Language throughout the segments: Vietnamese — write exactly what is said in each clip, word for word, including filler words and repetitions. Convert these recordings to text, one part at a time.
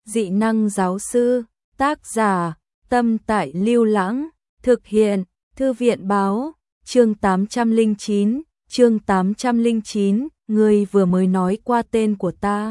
Dị năng giáo sư, tác giả, Tâm Tại Lưu Lãng, thực hiện, Thư viện báo, chương tám trăm lẻ chín, chương tám trăm lẻ chín, ngươi vừa mới nói qua tên của ta.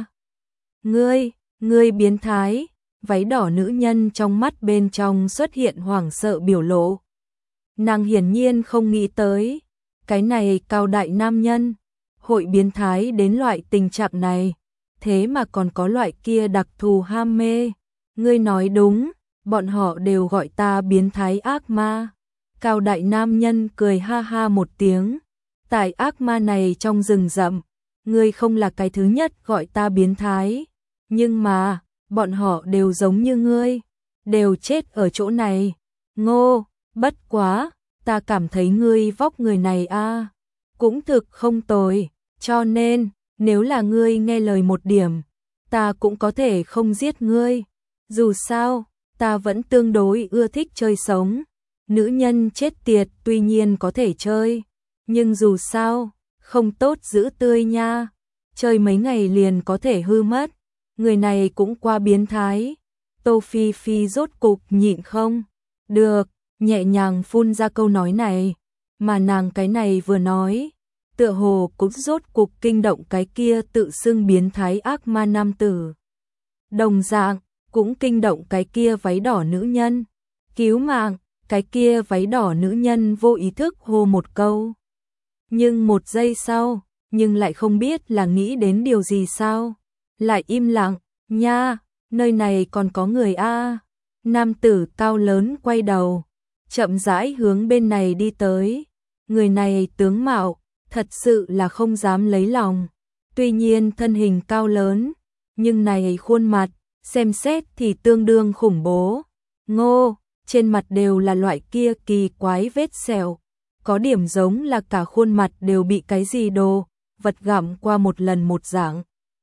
Ngươi, ngươi biến thái, váy đỏ nữ nhân trong mắt bên trong xuất hiện hoảng sợ biểu lộ. Nàng hiển nhiên không nghĩ tới, cái này cao đại nam nhân, hội biến thái đến loại tình trạng này, thế mà còn có loại kia đặc thù ham mê. Ngươi nói đúng, bọn họ đều gọi ta biến thái ác ma. Cao đại nam nhân cười ha ha một tiếng, tại ác ma này trong rừng rậm, ngươi không là cái thứ nhất gọi ta biến thái, nhưng mà, bọn họ đều giống như ngươi, đều chết ở chỗ này. Ngô, bất quá, ta cảm thấy ngươi vóc người này a, cũng thực không tồi, cho nên, nếu là ngươi nghe lời một điểm, ta cũng có thể không giết ngươi. Dù sao, ta vẫn tương đối ưa thích chơi sống. Nữ nhân chết tiệt tuy nhiên có thể chơi, nhưng dù sao, không tốt giữ tươi nha. Chơi mấy ngày liền có thể hư mất. Người này cũng qua biến thái. Tô Phi Phi rốt cục nhịn không được, nhẹ nhàng phun ra câu nói này. Mà nàng cái này vừa nói, tựa hồ cũng rốt cục kinh động cái kia tự xưng biến thái ác ma nam tử. Đồng dạng, cũng kinh động cái kia váy đỏ nữ nhân. Cứu mạng, cái kia váy đỏ nữ nhân vô ý thức hô một câu. Nhưng một giây sau, nhưng lại không biết là nghĩ đến điều gì sao. Lại im lặng, nha, nơi này còn có người a. Nam tử cao lớn quay đầu, chậm rãi hướng bên này đi tới. Người này tướng mạo, thật sự là không dám lấy lòng. Tuy nhiên thân hình cao lớn, nhưng này khuôn mặt, xem xét thì tương đương khủng bố. Ngô, trên mặt đều là loại kia kỳ quái vết sẹo, có điểm giống là cả khuôn mặt đều bị cái gì đồ vật gặm qua một lần một dạng.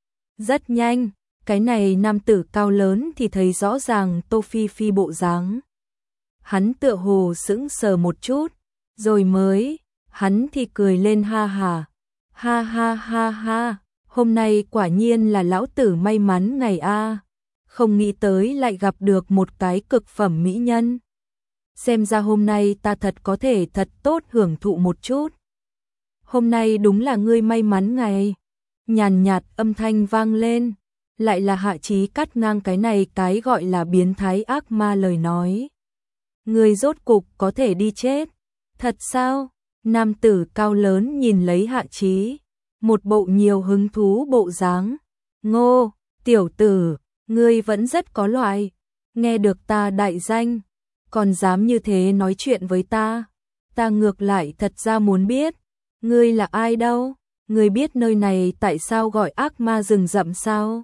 Rất nhanh, cái này nam tử cao lớn thì thấy rõ ràng Tô Phi Phi bộ dáng. Hắn tựa hồ sững sờ một chút, rồi mới, hắn thì cười lên ha ha. Ha ha ha ha, hôm nay quả nhiên là lão tử may mắn ngày a. Không nghĩ tới lại gặp được một cái cực phẩm mỹ nhân. Xem ra hôm nay ta thật có thể thật tốt hưởng thụ một chút. Hôm nay đúng là ngươi may mắn ngày. Nhàn nhạt âm thanh vang lên, lại là Hạ Chí cắt ngang cái này cái gọi là biến thái ác ma lời nói. Ngươi rốt cục có thể đi chết. Thật sao? Nam tử cao lớn nhìn lấy Hạ Chí, một bộ nhiều hứng thú bộ dáng. Ngô, tiểu tử, ngươi vẫn rất có loại, nghe được ta đại danh, còn dám như thế nói chuyện với ta. Ta ngược lại thật ra muốn biết, ngươi là ai đâu, ngươi biết nơi này tại sao gọi ác ma rừng rậm sao?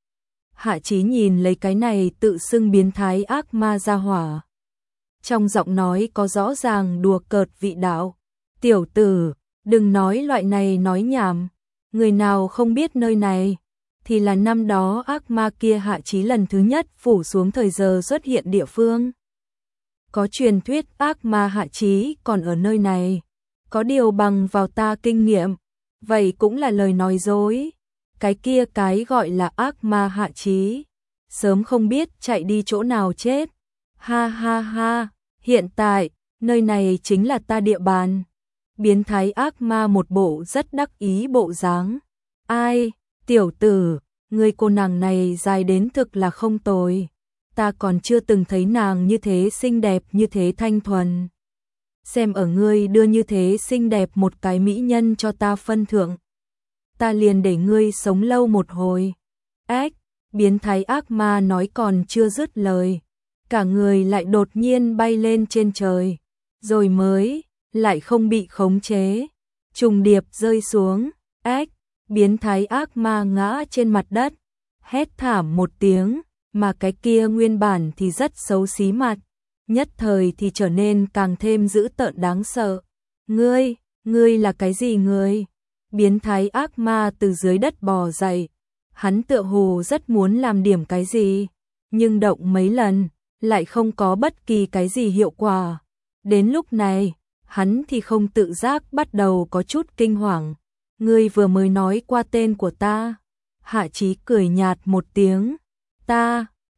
Hạ Chí nhìn lấy cái này tự xưng biến thái ác ma ra hỏa. Trong giọng nói có rõ ràng đùa cợt vị đạo. Tiểu tử, đừng nói loại này nói nhảm, người nào không biết nơi này, thì là năm đó ác ma kia Hạ Chí lần thứ nhất phủ xuống thời giờ xuất hiện địa phương. Có truyền thuyết ác ma Hạ Chí còn ở nơi này, có điều bằng vào ta kinh nghiệm, vậy cũng là lời nói dối. Cái kia cái gọi là ác ma Hạ Chí, sớm không biết chạy đi chỗ nào chết. Ha ha ha, hiện tại, nơi này chính là ta địa bàn. Biến thái ác ma một bộ rất đắc ý bộ dáng. Ai, tiểu tử, người cô nàng này dài đến thực là không tồi. Ta còn chưa từng thấy nàng như thế xinh đẹp như thế thanh thuần. Xem ở ngươi đưa như thế xinh đẹp một cái mỹ nhân cho ta phân thượng. Ta liền để ngươi sống lâu một hồi. Ếch, biến thái ác ma nói còn chưa dứt lời. Cả người lại đột nhiên bay lên trên trời. Rồi mới, lại không bị khống chế. Trùng điệp rơi xuống. Ếch, biến thái ác ma ngã trên mặt đất. Hét thảm một tiếng, mà cái kia nguyên bản thì rất xấu xí mặt. Nhất thời thì trở nên càng thêm dữ tợn đáng sợ. Ngươi, ngươi là cái gì ngươi? Biến thái ác ma từ dưới đất bò dậy. Hắn tựa hồ rất muốn làm điểm cái gì, nhưng động mấy lần, lại không có bất kỳ cái gì hiệu quả. Đến lúc này, hắn thì không tự giác bắt đầu có chút kinh hoàng. Ngươi vừa mới nói qua tên của ta. Hạ Chí cười nhạt một tiếng. Ta,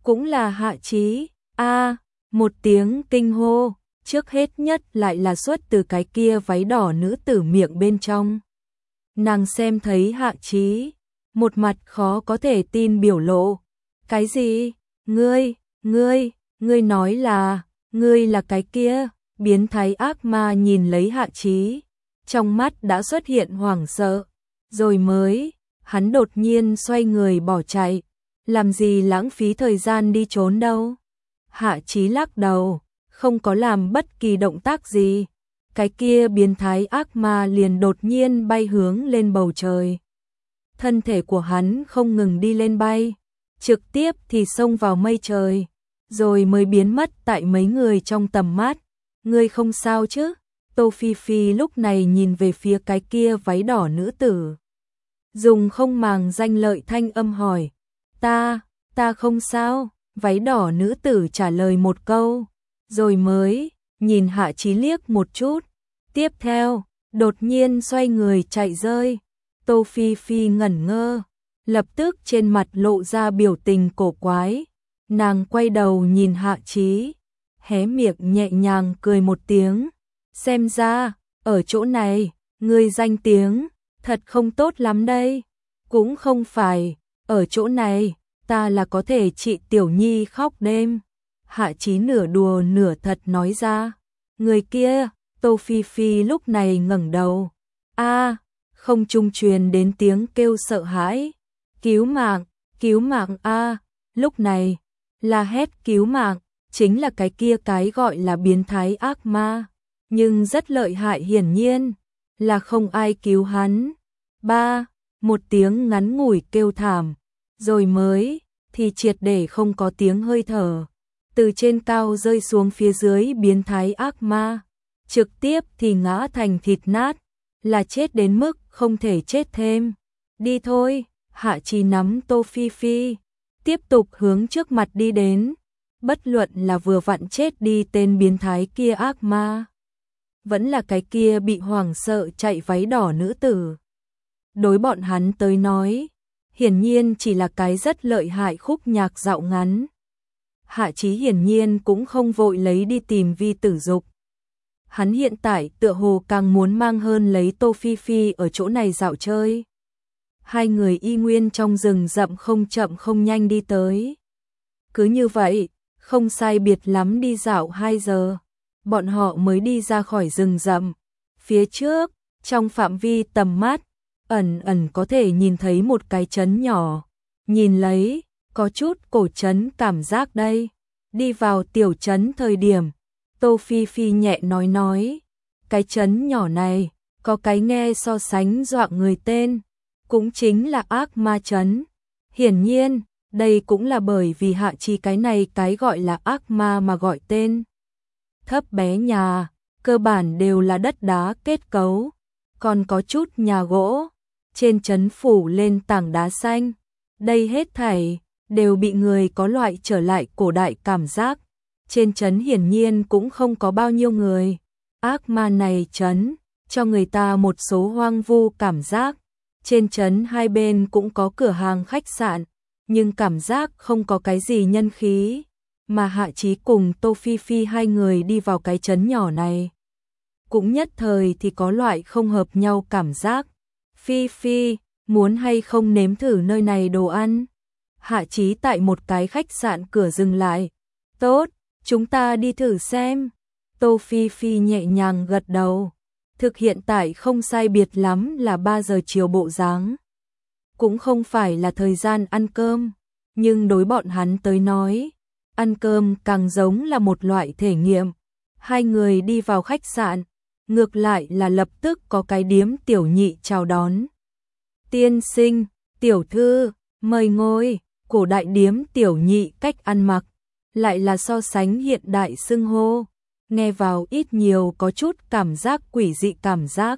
cũng là Hạ Chí. A, một tiếng kinh hô, trước hết nhất lại là xuất từ cái kia váy đỏ nữ tử miệng bên trong. Nàng xem thấy Hạ Chí, một mặt khó có thể tin biểu lộ. Cái gì? Ngươi, ngươi, ngươi nói là, ngươi là cái kia? Biến thái ác ma nhìn lấy Hạ Chí, trong mắt đã xuất hiện hoảng sợ, rồi mới, hắn đột nhiên xoay người bỏ chạy, làm gì lãng phí thời gian đi trốn đâu. Hạ Chí lắc đầu, không có làm bất kỳ động tác gì, cái kia biến thái ác ma liền đột nhiên bay hướng lên bầu trời. Thân thể của hắn không ngừng đi lên bay, trực tiếp thì xông vào mây trời, rồi mới biến mất tại mấy người trong tầm mắt. Ngươi không sao chứ? Tô Phi Phi lúc này nhìn về phía cái kia váy đỏ nữ tử, dùng không màng danh lợi thanh âm hỏi. Ta, ta không sao. Váy đỏ nữ tử trả lời một câu, rồi mới nhìn Hạ Chí liếc một chút. Tiếp theo, đột nhiên xoay người chạy rơi. Tô Phi Phi ngẩn ngơ, lập tức trên mặt lộ ra biểu tình cổ quái. Nàng quay đầu nhìn Hạ Chí, hé miệng nhẹ nhàng cười một tiếng. Xem ra, ở chỗ này, ngươi danh tiếng thật không tốt lắm đây. Cũng không phải, ở chỗ này, ta là có thể trị Tiểu Nhi khóc đêm. Hạ Chí nửa đùa nửa thật nói ra. Người kia, Tô Phi Phi lúc này ngẩng đầu. A, không trung truyền đến tiếng kêu sợ hãi. Cứu mạng, cứu mạng a. Lúc này, là hét cứu mạng, chính là cái kia cái gọi là biến thái ác ma, nhưng rất lợi hại, hiển nhiên là không ai cứu hắn. Ba, một tiếng ngắn ngủi kêu thảm, rồi mới thì triệt để không có tiếng hơi thở, từ trên cao rơi xuống phía dưới biến thái ác ma, trực tiếp thì ngã thành thịt nát, là chết đến mức không thể chết thêm. Đi thôi. Hạ Chí nắm Tô Phi Phi, tiếp tục hướng trước mặt đi đến. Bất luận là vừa vặn chết đi tên biến thái kia ác ma, vẫn là cái kia bị hoảng sợ chạy váy đỏ nữ tử, đối bọn hắn tới nói, hiển nhiên chỉ là cái rất lợi hại khúc nhạc dạo ngắn. Hạ Chí hiển nhiên cũng không vội lấy đi tìm Vi Tử Dục. Hắn hiện tại tựa hồ càng muốn mang hơn lấy Tô Phi Phi ở chỗ này dạo chơi. Hai người y nguyên trong rừng rậm không chậm không nhanh đi tới. Cứ như vậy, không sai biệt lắm đi dạo hai giờ, bọn họ mới đi ra khỏi rừng rậm. Phía trước, trong phạm vi tầm mắt, ẩn ẩn có thể nhìn thấy một cái trấn nhỏ. Nhìn lấy, có chút cổ trấn cảm giác đây. Đi vào tiểu trấn thời điểm, Tô Phi Phi nhẹ nói nói, cái trấn nhỏ này, có cái nghe so sánh dọa người tên, cũng chính là ác ma trấn. Hiển nhiên, đây cũng là bởi vì Hạ Chí cái này cái gọi là ác ma mà gọi tên. Thấp bé nhà, cơ bản đều là đất đá kết cấu, còn có chút nhà gỗ, trên trấn phủ lên tảng đá xanh. Đây hết thảy đều bị người có loại trở lại cổ đại cảm giác. Trên trấn hiển nhiên cũng không có bao nhiêu người. Ác ma này trấn cho người ta một số hoang vu cảm giác. Trên trấn hai bên cũng có cửa hàng khách sạn, nhưng cảm giác không có cái gì nhân khí. Mà Hạ Chí cùng Tô Phi Phi hai người đi vào cái trấn nhỏ này, cũng nhất thời thì có loại không hợp nhau cảm giác. Phi Phi, muốn hay không nếm thử nơi này đồ ăn? Hạ Chí tại một cái khách sạn cửa dừng lại. Tốt, chúng ta đi thử xem. Tô Phi Phi nhẹ nhàng gật đầu. Thực hiện tại không sai biệt lắm là ba giờ chiều bộ dáng. Cũng không phải là thời gian ăn cơm, nhưng đối bọn hắn tới nói, ăn cơm càng giống là một loại thể nghiệm. Hai người đi vào khách sạn, ngược lại là lập tức có cái điếm tiểu nhị chào đón. Tiên sinh, tiểu thư, mời ngồi. Cổ đại điếm tiểu nhị cách ăn mặc, lại là so sánh hiện đại xưng hô, nghe vào ít nhiều có chút cảm giác quỷ dị cảm giác.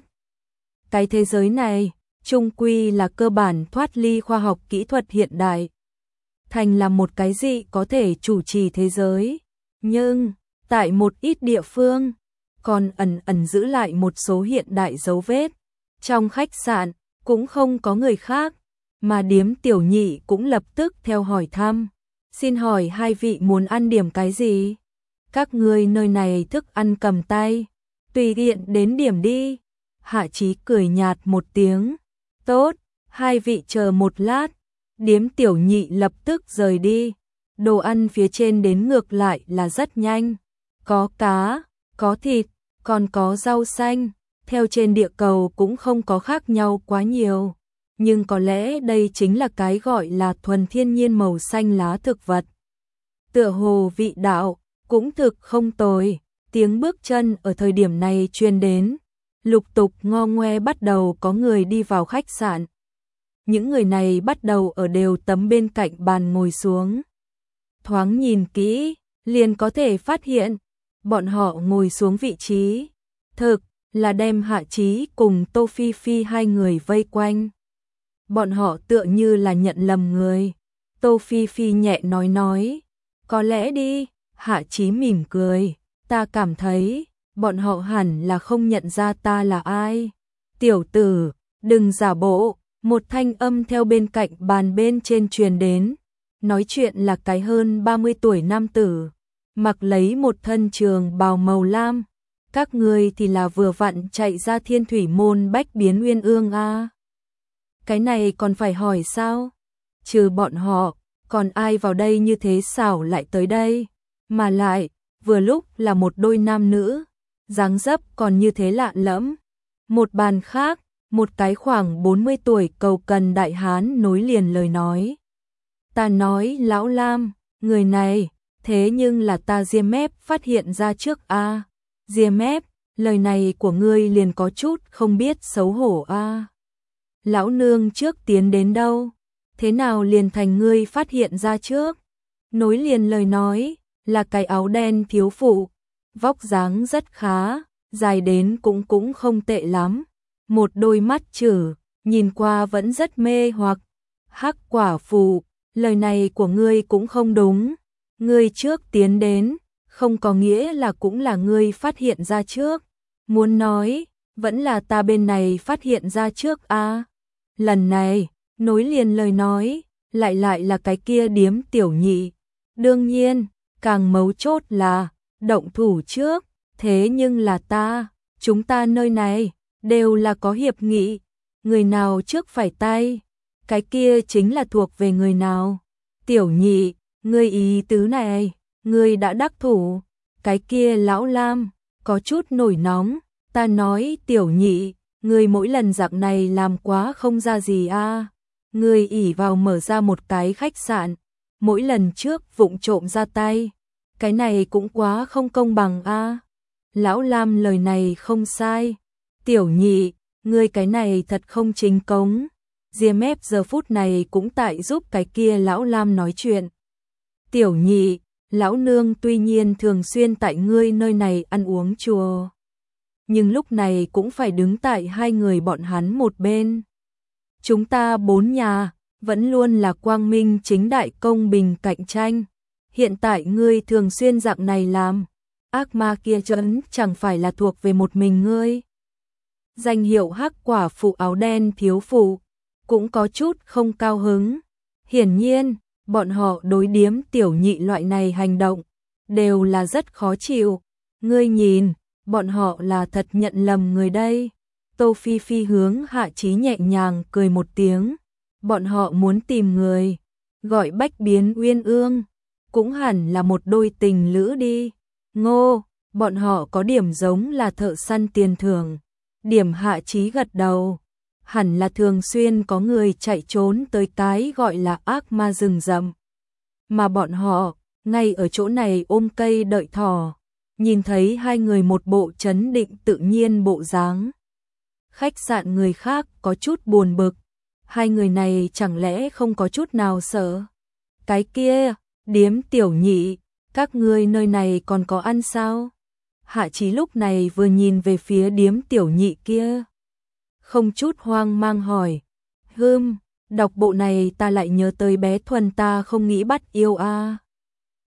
Cái thế giới này, chung quy là cơ bản thoát ly khoa học kỹ thuật hiện đại, thành là một cái gì có thể chủ trì thế giới, nhưng tại một ít địa phương còn ẩn ẩn giữ lại một số hiện đại dấu vết. Trong khách sạn cũng không có người khác, mà điếm tiểu nhị cũng lập tức theo hỏi thăm. Xin hỏi hai vị muốn ăn điểm cái gì? Các ngươi nơi này thức ăn cầm tay, tùy tiện đến điểm đi. Hạ Chí cười nhạt một tiếng. Tốt, hai vị chờ một lát. Điếm Tiểu Nhị lập tức rời đi. Đồ ăn phía trên đến ngược lại là rất nhanh. Có cá, có thịt, còn có rau xanh. Theo trên địa cầu cũng không có khác nhau quá nhiều. Nhưng có lẽ đây chính là cái gọi là thuần thiên nhiên màu xanh lá thực vật. Tựa hồ vị đạo, cũng thực không tồi. Tiếng bước chân ở thời điểm này truyền đến. Lục tục ngo ngoe bắt đầu có người đi vào khách sạn. Những người này bắt đầu ở đều tấm bên cạnh bàn ngồi xuống. Thoáng nhìn kỹ, liền có thể phát hiện, bọn họ ngồi xuống vị trí. Thực là đem Hạ Chí cùng Tô Phi Phi hai người vây quanh. Bọn họ tựa như là nhận lầm người. Tô Phi Phi nhẹ nói nói. Có lẽ đi, Hạ Chí mỉm cười. Ta cảm thấy, bọn họ hẳn là không nhận ra ta là ai. Tiểu tử, đừng giả bộ. Một thanh âm theo bên cạnh bàn bên trên truyền đến. Nói chuyện là cái hơn ba mươi tuổi nam tử. Mặc lấy một thân trường bào màu lam. Các ngươi thì là vừa vặn chạy ra Thiên Thủy Môn Bách Biến Uyên Ương a. Cái này còn phải hỏi sao? Trừ bọn họ, còn ai vào đây như thế xảo lại tới đây? Mà lại, vừa lúc là một đôi nam nữ, dáng dấp còn như thế lạ lẫm. Một bàn khác, một cái khoảng bốn mươi tuổi cầu cần đại hán nối liền lời nói. Ta nói lão Lam, người này, thế nhưng là ta Diêm Mép phát hiện ra trước a. Diêm Mép, lời này của ngươi liền có chút không biết xấu hổ a. Lão nương trước tiến đến đâu, thế nào liền thành ngươi phát hiện ra trước? Nối liền lời nói, là cái áo đen thiếu phụ, vóc dáng rất khá, dài đến cũng cũng không tệ lắm. Một đôi mắt chử, nhìn qua vẫn rất mê hoặc. Hắc quả phụ, lời này của ngươi cũng không đúng. Ngươi trước tiến đến, không có nghĩa là cũng là ngươi phát hiện ra trước. Muốn nói, vẫn là ta bên này phát hiện ra trước a. À, lần này, nối liền lời nói, lại lại là cái kia Điếm Tiểu Nhị. Đương nhiên, càng mấu chốt là, động thủ trước, thế nhưng là ta, chúng ta nơi này, đều là có hiệp nghị, người nào trước phải tay, cái kia chính là thuộc về người nào. Tiểu Nhị, ngươi ý tứ này, ngươi đã đắc thủ, cái kia lão Lam, có chút nổi nóng, ta nói Tiểu Nhị, ngươi mỗi lần dạng này làm quá không ra gì a. À. Ngươi ỷ vào mở ra một cái khách sạn, mỗi lần trước vụng trộm ra tay, cái này cũng quá không công bằng a. À. Lão Lam lời này không sai. Tiểu Nhị, ngươi cái này thật không chính cống. Diêm Mép giờ phút này cũng tại giúp cái kia lão Lam nói chuyện. Tiểu Nhị, lão nương tuy nhiên thường xuyên tại ngươi nơi này ăn uống chùa, nhưng lúc này cũng phải đứng tại hai người bọn hắn một bên. Chúng ta bốn nhà, vẫn luôn là quang minh chính đại công bình cạnh tranh. Hiện tại ngươi thường xuyên dạng này làm, ác ma kia trấn chẳng phải là thuộc về một mình ngươi. Danh hiệu Hắc quả phụ áo đen thiếu phụ, cũng có chút không cao hứng. Hiển nhiên, bọn họ đối Điếm Tiểu Nhị loại này hành động, đều là rất khó chịu. Ngươi nhìn, bọn họ là thật nhận lầm người đây. Tô Phi Phi hướng Hạ Chí nhẹ nhàng cười một tiếng. Bọn họ muốn tìm người, gọi Bách Biến Uyên Ương, cũng hẳn là một đôi tình lữ đi. Ngô, bọn họ có điểm giống là thợ săn tiền thưởng. Điểm Hạ Chí gật đầu, hẳn là thường xuyên có người chạy trốn tới cái gọi là ác ma rừng rậm. Mà bọn họ, ngay ở chỗ này ôm cây đợi thỏ, nhìn thấy hai người một bộ trấn định tự nhiên bộ dáng. Khách sạn người khác có chút buồn bực, hai người này chẳng lẽ không có chút nào sợ. Cái kia, Điếm Tiểu Nhị, các ngươi nơi này còn có ăn sao? Hạ Chí lúc này vừa nhìn về phía Điếm Tiểu Nhị kia, không chút hoang mang hỏi. Hừm, đọc bộ này ta lại nhớ tới bé Thuần ta không nghĩ bắt yêu a. À.